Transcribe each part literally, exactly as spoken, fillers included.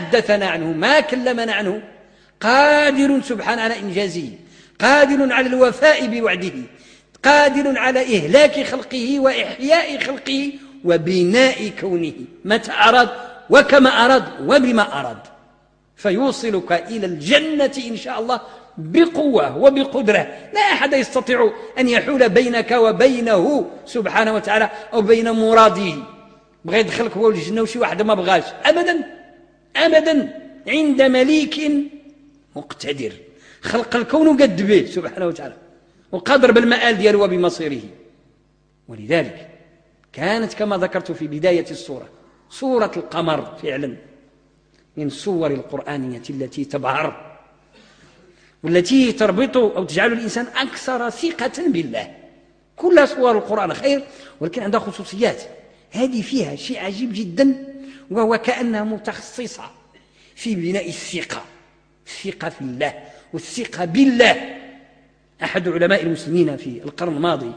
حدثنا عنه ما كلمنا عنه قادر سبحانه على إنجازه، قادر على الوفاء بوعده، قادر على إهلاك خلقه وإحياء خلقه وبناء كونه متى أراد وكما أراد وبما أراد، فيوصلك إلى الجنة إن شاء الله بقوة وبقدرة لا أحد يستطيع أن يحول بينك وبينه سبحانه وتعالى أو بين مراده. بغى يدخلك هو الجنة وشي واحد ما بغاش أبدا أبدا، عند مليك مقتدر خلق الكون وقد به سبحانه وتعالى وقادر بالمآل دياله وبمصيره. ولذلك كانت كما ذكرت في بداية السورة سورة القمر فعلا من الصور القرآنية التي تبهر والتي تربط أو تجعل الإنسان أكثر ثقة بالله. كل صور القرآن خير ولكن عندها خصوصيات، هذه فيها شيء عجيب جدا وهو كأنها متخصصة في بناء الثقة، الثقة في الله والثقة بالله. أحد علماء المسلمين في القرن الماضي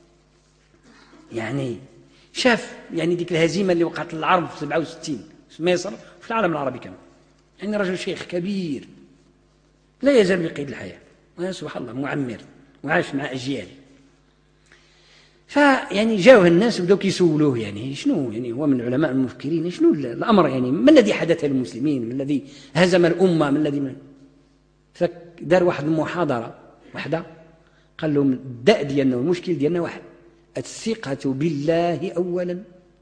يعني شاف يعني ديك الهزيمة اللي وقعت للعرب في سبعة وستين في مصر في العالم العربي كمان، يعني رجل شيخ كبير لا يزال بقيد الحياة سبحان الله معمر وعاش مع أجيال. فيعني جاوه الناس بدأوا كيسولوه يعني شنو يعني هو من العلماء المفكرين شنو الأمر يعني ما الذي حدث للمسلمين، ما الذي هزم الأمة، ما الذي من. فدار واحد المحاضرة واحدة قال لهم الداء ديالنا والمشكل ديالنا واحد، الثقة بالله أولا،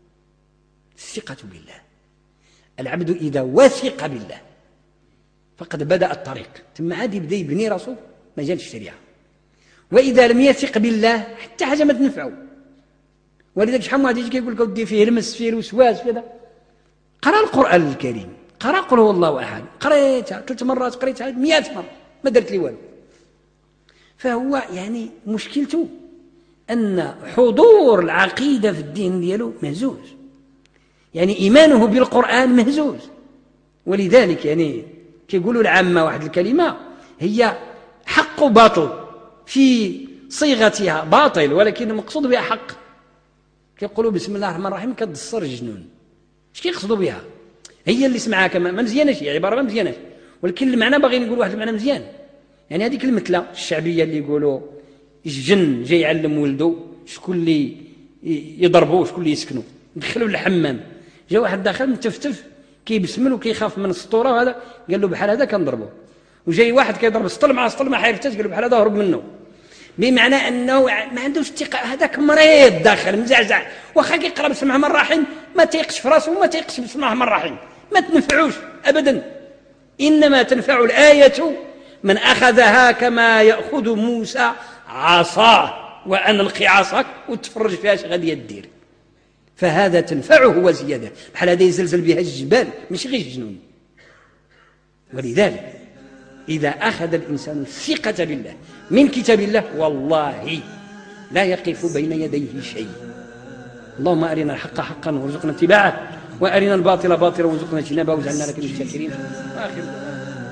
الثقة بالله. العبد إذا وثق بالله فقد بدأ الطريق ثم عاد يبدأ يبني راسه مجال الشريعة، وإذا لم يثق بالله حتى حاجة ما تنفعه. ولذلك شحال من واحد يجي كيقول لك ودي فيه رمس فيه الوسواس كذا، قرأ القرآن الكريم، قرأ قل هو الله أحد، قريتها ثلاث مرات قريتها مئة مرة ما درت لي والو. فهو يعني مشكلته أن حضور العقيدة في الدين ديالو مهزوز، يعني إيمانه بالقرآن مهزوز. ولذلك يعني كيقولوا العامة واحد الكلمة هي حق باطل في صيغتها باطل ولكن المقصود بها حق. كيقولوا بسم الله الرحمن الرحيم كتدصر الجنون، اش كيقصدوا بها؟ هي اللي سمعها كما ما مزياناش، هي عبارة ما مزياناش ولكن المعنى باغي نقول واحد المعنى مزيان. يعني هذيك المثلة الشعبية اللي يقولوا الجن جاي يعلم ولده شكون اللي يضربوه شكون اللي يسكنوا، دخلوا للحمام جا واحد داخل متفتف كيبسمل وكيخاف من السطوره، وهذا قال له بحال هذا كنضربه، وجاي واحد كيضرب سطل مع سطل ما حيرتاش قال له بحال هذا هرب منه. بمعنى انه ما عندوش ثقه، هذاك مريض داخل مزعزع، واخا كيقرا بسم الله الرحمن الرحيم ما تيقش في راسه وما تيقش بسم الله الرحمن الرحيم، ما تنفعوش ابدا. انما تنفع الايه من اخذها كما ياخذ موسى عصاه وان القي عصاك وتفرج فيها اش غادي دير، فهذا تنفعه وزياده، بحال هذا يزلزل بها الجبال ماشي غير الجنون. ولذلك إذا أخذ الإنسان الثقة بالله من كتاب الله والله لا يقف بين يديه شيء. اللهم أرنا الحق حقا وارزقنا اتباعه، وأرنا الباطل باطلا وارزقنا اجتنابه، واجعلنا لك من الشاكرين. آخر